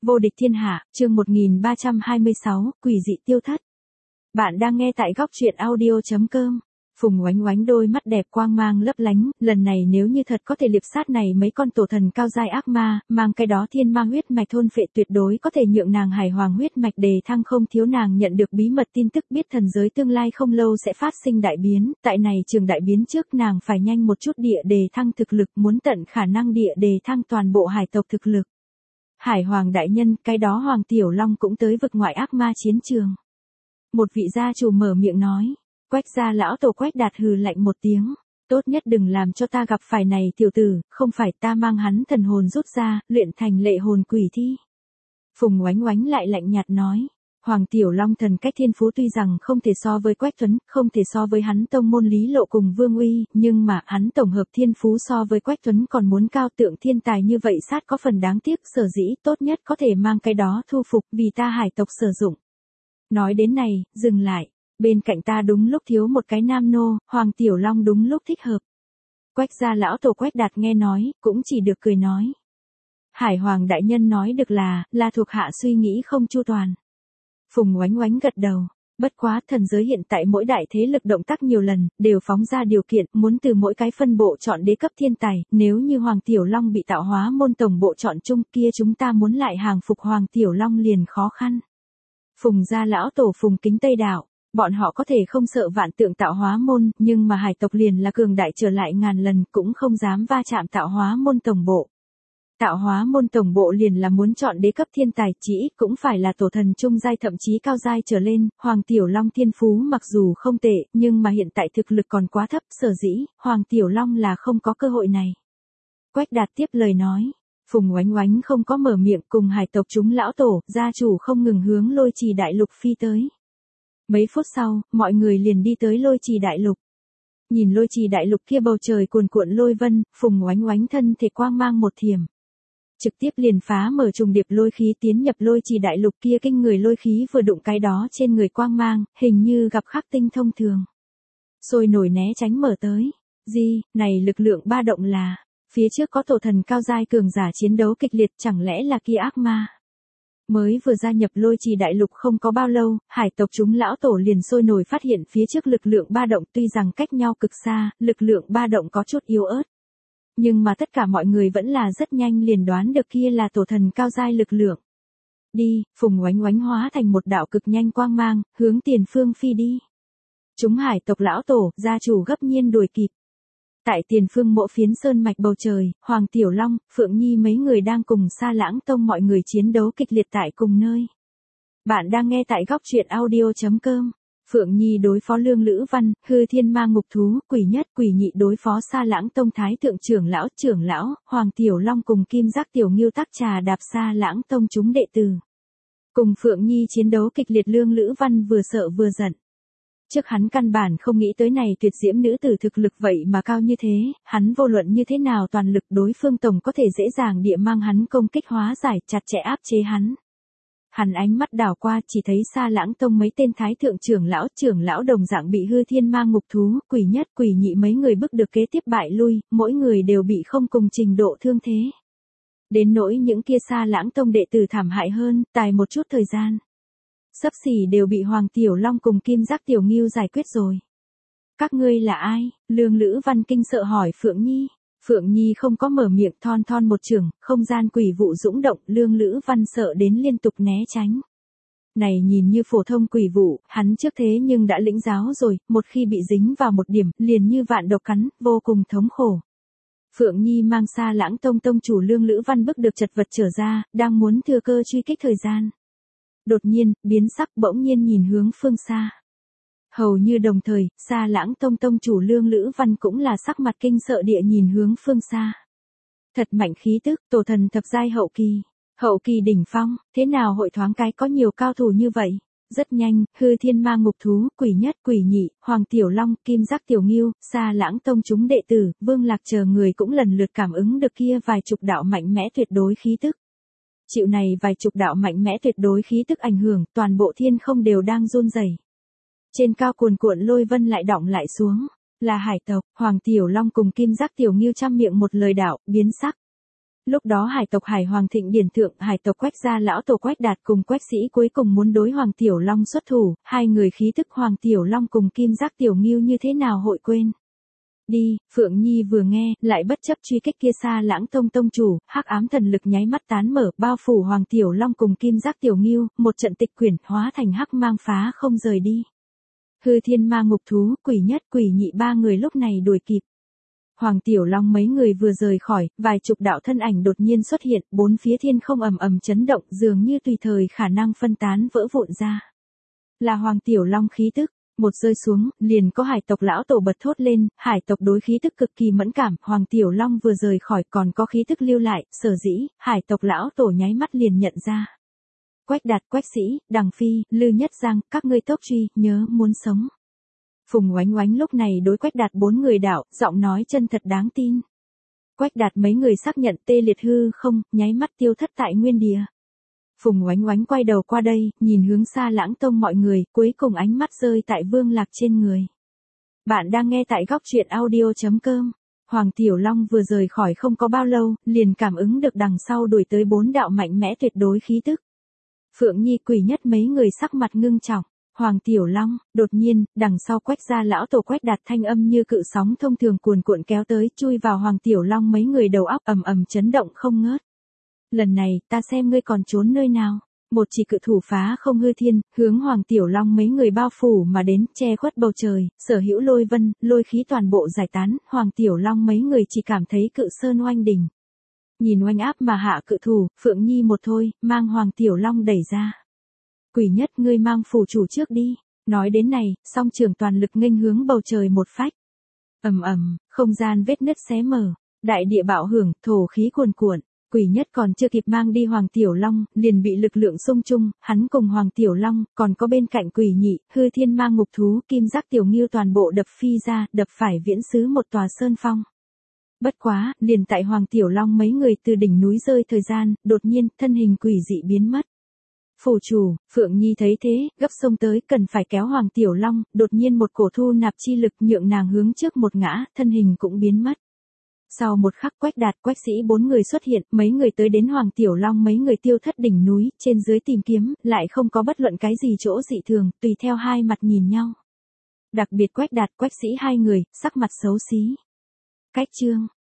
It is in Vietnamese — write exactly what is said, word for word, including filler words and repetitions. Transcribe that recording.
Vô địch thiên hạ, chương một nghìn ba trăm hai mươi sáu, quỷ dị tiêu thất. Bạn đang nghe tại góc truyện audio chấm com. Phùng Oánh Oánh đôi mắt đẹp quang mang lấp lánh, lần này nếu như thật có thể liệp sát này mấy con tổ thần cao giai ác ma, mang cái đó thiên ma huyết mạch thôn phệ tuyệt đối có thể nhượng nàng hải hoàng huyết mạch đề thăng không thiếu. Nàng nhận được bí mật tin tức biết thần giới tương lai không lâu sẽ phát sinh đại biến, tại này trường đại biến trước nàng phải nhanh một chút địa đề thăng thực lực, muốn tận khả năng địa đề thăng toàn bộ hải tộc thực lực. Hải hoàng đại nhân, cái đó Hoàng Tiểu Long cũng tới vực ngoại ác ma chiến trường. Một vị gia chủ mở miệng nói. Quách gia lão tổ Quách Đạt hừ lạnh một tiếng, tốt nhất đừng làm cho ta gặp phải này tiểu tử, không phải ta mang hắn thần hồn rút ra, luyện thành lệ hồn quỷ thi. Phùng Oánh Oánh lại lạnh nhạt nói, Hoàng Tiểu Long thần cách thiên phú tuy rằng không thể so với Quách Tuấn, không thể so với hắn tông môn Lý Lộ cùng Vương Uy, nhưng mà hắn tổng hợp thiên phú so với Quách Tuấn còn muốn cao, tượng thiên tài như vậy sát có phần đáng tiếc, sở dĩ tốt nhất có thể mang cái đó thu phục vì ta hải tộc sử dụng. Nói đến này, dừng lại. Bên cạnh ta đúng lúc thiếu một cái nam nô, Hoàng Tiểu Long đúng lúc thích hợp. Quách gia lão tổ Quách Đạt nghe nói, cũng chỉ được cười nói. Hải Hoàng đại nhân nói được là, là thuộc hạ suy nghĩ không chu toàn. Phùng Oánh Oánh gật đầu, bất quá thần giới hiện tại mỗi đại thế lực động tác nhiều lần, đều phóng ra điều kiện, muốn từ mỗi cái phân bộ chọn đế cấp thiên tài, nếu như Hoàng Tiểu Long bị tạo hóa môn tổng bộ chọn chung kia chúng ta muốn lại hàng phục Hoàng Tiểu Long liền khó khăn. Phùng gia lão tổ Phùng Kính Tây Đạo. Bọn họ có thể không sợ vạn tượng tạo hóa môn, nhưng mà hải tộc liền là cường đại trở lại ngàn lần, cũng không dám va chạm tạo hóa môn tổng bộ. Tạo hóa môn tổng bộ liền là muốn chọn đế cấp thiên tài, chỉ ít cũng phải là tổ thần trung giai thậm chí cao giai trở lên. Hoàng Tiểu Long thiên phú mặc dù không tệ, nhưng mà hiện tại thực lực còn quá thấp, sở dĩ, Hoàng Tiểu Long là không có cơ hội này. Quách Đạt tiếp lời nói. Phùng Oánh Oánh không có mở miệng, cùng hải tộc chúng lão tổ, gia chủ không ngừng hướng Lôi Trì đại lục phi tới. Mấy phút sau, mọi người liền đi tới Lôi Trì đại lục. Nhìn Lôi Trì đại lục kia bầu trời cuồn cuộn lôi vân, Phùng Oánh Oánh thân thể quang mang một thiểm. Trực tiếp liền phá mở trùng điệp lôi khí tiến nhập Lôi Trì đại lục kia, kinh người lôi khí vừa đụng cái đó trên người quang mang, hình như gặp khắc tinh thông thường. Sôi nổi né tránh mở tới. Gì, này lực lượng ba động là, phía trước có tổ thần cao giai cường giả chiến đấu kịch liệt, chẳng lẽ là kia ác ma. Mới vừa gia nhập Lôi Trì đại lục không có bao lâu, hải tộc chúng lão tổ liền sôi nổi phát hiện phía trước lực lượng ba động, tuy rằng cách nhau cực xa, lực lượng ba động có chút yếu ớt. Nhưng mà tất cả mọi người vẫn là rất nhanh liền đoán được kia là tổ thần cao giai lực lượng. Đi, Phùng Oánh Oánh hóa thành một đạo cực nhanh quang mang, hướng tiền phương phi đi. Chúng hải tộc lão tổ, gia chủ gấp nhiên đuổi kịp. Tại tiền phương mộ phiến sơn mạch bầu trời, Hoàng Tiểu Long, Phượng Nhi mấy người đang cùng Sa Lãng Tông mọi người chiến đấu kịch liệt tại cùng nơi. Bạn đang nghe tại góc truyện audio chấm com. Phượng Nhi đối phó Lương Lữ Văn, Hư Thiên Ma Ngục Thú, Quỷ Nhất, Quỷ Nhị đối phó Sa Lãng Tông Thái Thượng trưởng lão, trưởng lão, Hoàng Tiểu Long cùng Kim Giác Tiểu Ngưu tác trà đạp Sa Lãng Tông chúng đệ tử. Cùng Phượng Nhi chiến đấu kịch liệt, Lương Lữ Văn vừa sợ vừa giận. Trước hắn căn bản không nghĩ tới này tuyệt diễm nữ tử thực lực vậy mà cao như thế, hắn vô luận như thế nào toàn lực đối phương tổng có thể dễ dàng địa mang hắn công kích hóa giải, chặt chẽ áp chế hắn. Hắn ánh mắt đảo qua chỉ thấy Sa Lãng Tông mấy tên thái thượng trưởng lão, trưởng lão đồng dạng bị Hư Thiên Ma Ngục Thú, Quỷ Nhất, Quỷ Nhị mấy người bức được kế tiếp bại lui, mỗi người đều bị không cùng trình độ thương thế. Đến nỗi những kia Sa Lãng Tông đệ tử thảm hại hơn, tài một chút thời gian. Sắp xỉ đều bị Hoàng Tiểu Long cùng Kim Giác Tiểu Ngưu giải quyết rồi. Các ngươi là ai? Lương Lữ Văn kinh sợ hỏi Phượng Nhi. Phượng Nhi không có mở miệng, thon thon một chưởng, không gian quỷ vụ dũng động, Lương Lữ Văn sợ đến liên tục né tránh. Này nhìn như phổ thông quỷ vụ, hắn trước thế nhưng đã lĩnh giáo rồi, một khi bị dính vào một điểm, liền như vạn độc cắn, vô cùng thống khổ. Phượng Nhi mang Sa Lãng Tông tông chủ Lương Lữ Văn bức được chật vật trở ra, đang muốn thừa cơ truy kích thời gian. Đột nhiên, biến sắc bỗng nhiên nhìn hướng phương xa. Hầu như đồng thời, Sa Lãng Tông tông chủ Lương Lữ Văn cũng là sắc mặt kinh sợ địa nhìn hướng phương xa. Thật mạnh khí tức, tổ thần thập giai hậu kỳ. Hậu kỳ đỉnh phong, thế nào hội thoáng cái có nhiều cao thủ như vậy? Rất nhanh, Hư Thiên Ma Ngục Thú, Quỷ Nhất, Quỷ Nhị, Hoàng Tiểu Long, Kim Giác Tiểu Ngưu, Sa Lãng Tông chúng đệ tử, Vương Lạc chờ người cũng lần lượt cảm ứng được kia vài chục đạo mạnh mẽ tuyệt đối khí tức. Chịu này vài chục đạo mạnh mẽ tuyệt đối khí tức ảnh hưởng, toàn bộ thiên không đều đang run rẩy. Trên cao cuồn cuộn lôi vân lại đọng lại xuống, là hải tộc, Hoàng Tiểu Long cùng Kim Giác Tiểu Ngưu trăm miệng một lời đạo, biến sắc. Lúc đó hải tộc Hải Hoàng Thịnh Điển Thượng, hải tộc Quách gia lão tổ Quách Đạt cùng Quách Sĩ cuối cùng muốn đối Hoàng Tiểu Long xuất thủ, hai người khí tức Hoàng Tiểu Long cùng Kim Giác Tiểu Ngưu như thế nào hội quên. Đi, Phượng Nhi vừa nghe, lại bất chấp truy kích kia xa lãng tông tông chủ, hắc ám thần lực nháy mắt tán mở, bao phủ Hoàng Tiểu Long cùng Kim Giác Tiểu Ngưu, một trận tịch quyển, hóa thành hắc mang phá không rời đi. Hư thiên ma ngục thú, quỷ nhất quỷ nhị ba người lúc này đuổi kịp. Hoàng Tiểu Long mấy người vừa rời khỏi, vài chục đạo thân ảnh đột nhiên xuất hiện, bốn phía thiên không ầm ầm chấn động, dường như tùy thời khả năng phân tán vỡ vụn ra. Là Hoàng Tiểu Long khí tức, một rơi xuống, liền có hải tộc lão tổ bật thốt lên, hải tộc đối khí tức cực kỳ mẫn cảm, Hoàng Tiểu Long vừa rời khỏi còn có khí tức lưu lại, sở dĩ, hải tộc lão tổ nháy mắt liền nhận ra. Quách Đạt, Quách Sĩ, Đằng Phi, Lư Nhất Giang, các ngươi tốc truy, nhớ muốn sống. Phùng Oánh Oánh lúc này đối Quách Đạt bốn người đạo, giọng nói chân thật đáng tin. Quách Đạt mấy người xác nhận tê liệt hư không, nháy mắt tiêu thất tại nguyên địa. Phùng Oánh Oánh quay đầu qua đây, nhìn hướng xa lãng tông mọi người, cuối cùng ánh mắt rơi tại Vương Lạc trên người. Bạn đang nghe tại góc truyện audio chấm com. Hoàng Tiểu Long vừa rời khỏi không có bao lâu, liền cảm ứng được đằng sau đuổi tới bốn đạo mạnh mẽ tuyệt đối khí tức. Phượng Nhi quỷ nhất mấy người sắc mặt ngưng trọng. Hoàng Tiểu Long, đột nhiên, đằng sau Quách gia lão tổ Quách Đạt thanh âm như cự sóng thông thường cuồn cuộn kéo tới, chui vào Hoàng Tiểu Long mấy người đầu óc ầm ầm chấn động không ngớt. Lần này, ta xem ngươi còn trốn nơi nào. Một chỉ cự thủ phá không hư thiên, hướng Hoàng Tiểu Long mấy người bao phủ mà đến, che khuất bầu trời, sở hữu lôi vân, lôi khí toàn bộ giải tán, Hoàng Tiểu Long mấy người chỉ cảm thấy cự sơn oanh đỉnh. Nhìn oanh áp mà hạ cự thủ, Phượng Nhi một thôi, mang Hoàng Tiểu Long đẩy ra. Quỷ nhất ngươi mang phủ chủ trước đi. Nói đến này, song trường toàn lực nghênh hướng bầu trời một phách. Ầm ầm, không gian vết nứt xé mở, đại địa bạo hưởng, thổ khí cuồn cuộn. Quỷ nhất còn chưa kịp mang đi Hoàng Tiểu Long, liền bị lực lượng xung chung, hắn cùng Hoàng Tiểu Long, còn có bên cạnh quỷ nhị, hư thiên ma ngục thú, Kim Giác Tiểu Ngưu toàn bộ đập phi ra, đập phải viễn xứ một tòa sơn phong. Bất quá, liền tại Hoàng Tiểu Long mấy người từ đỉnh núi rơi thời gian, đột nhiên, thân hình quỷ dị biến mất. Phủ chủ, Phượng Nhi thấy thế, gấp xông tới, cần phải kéo Hoàng Tiểu Long, đột nhiên một cổ thu nạp chi lực nhượng nàng hướng trước một ngã, thân hình cũng biến mất. Sau một khắc Quách Đạt, Quách Sĩ bốn người xuất hiện, mấy người tới đến Hoàng Tiểu Long mấy người tiêu thất đỉnh núi, trên dưới tìm kiếm, lại không có bất luận cái gì chỗ dị thường, tùy theo hai mặt nhìn nhau. Đặc biệt Quách Đạt, Quách Sĩ hai người, sắc mặt xấu xí. Cách chương.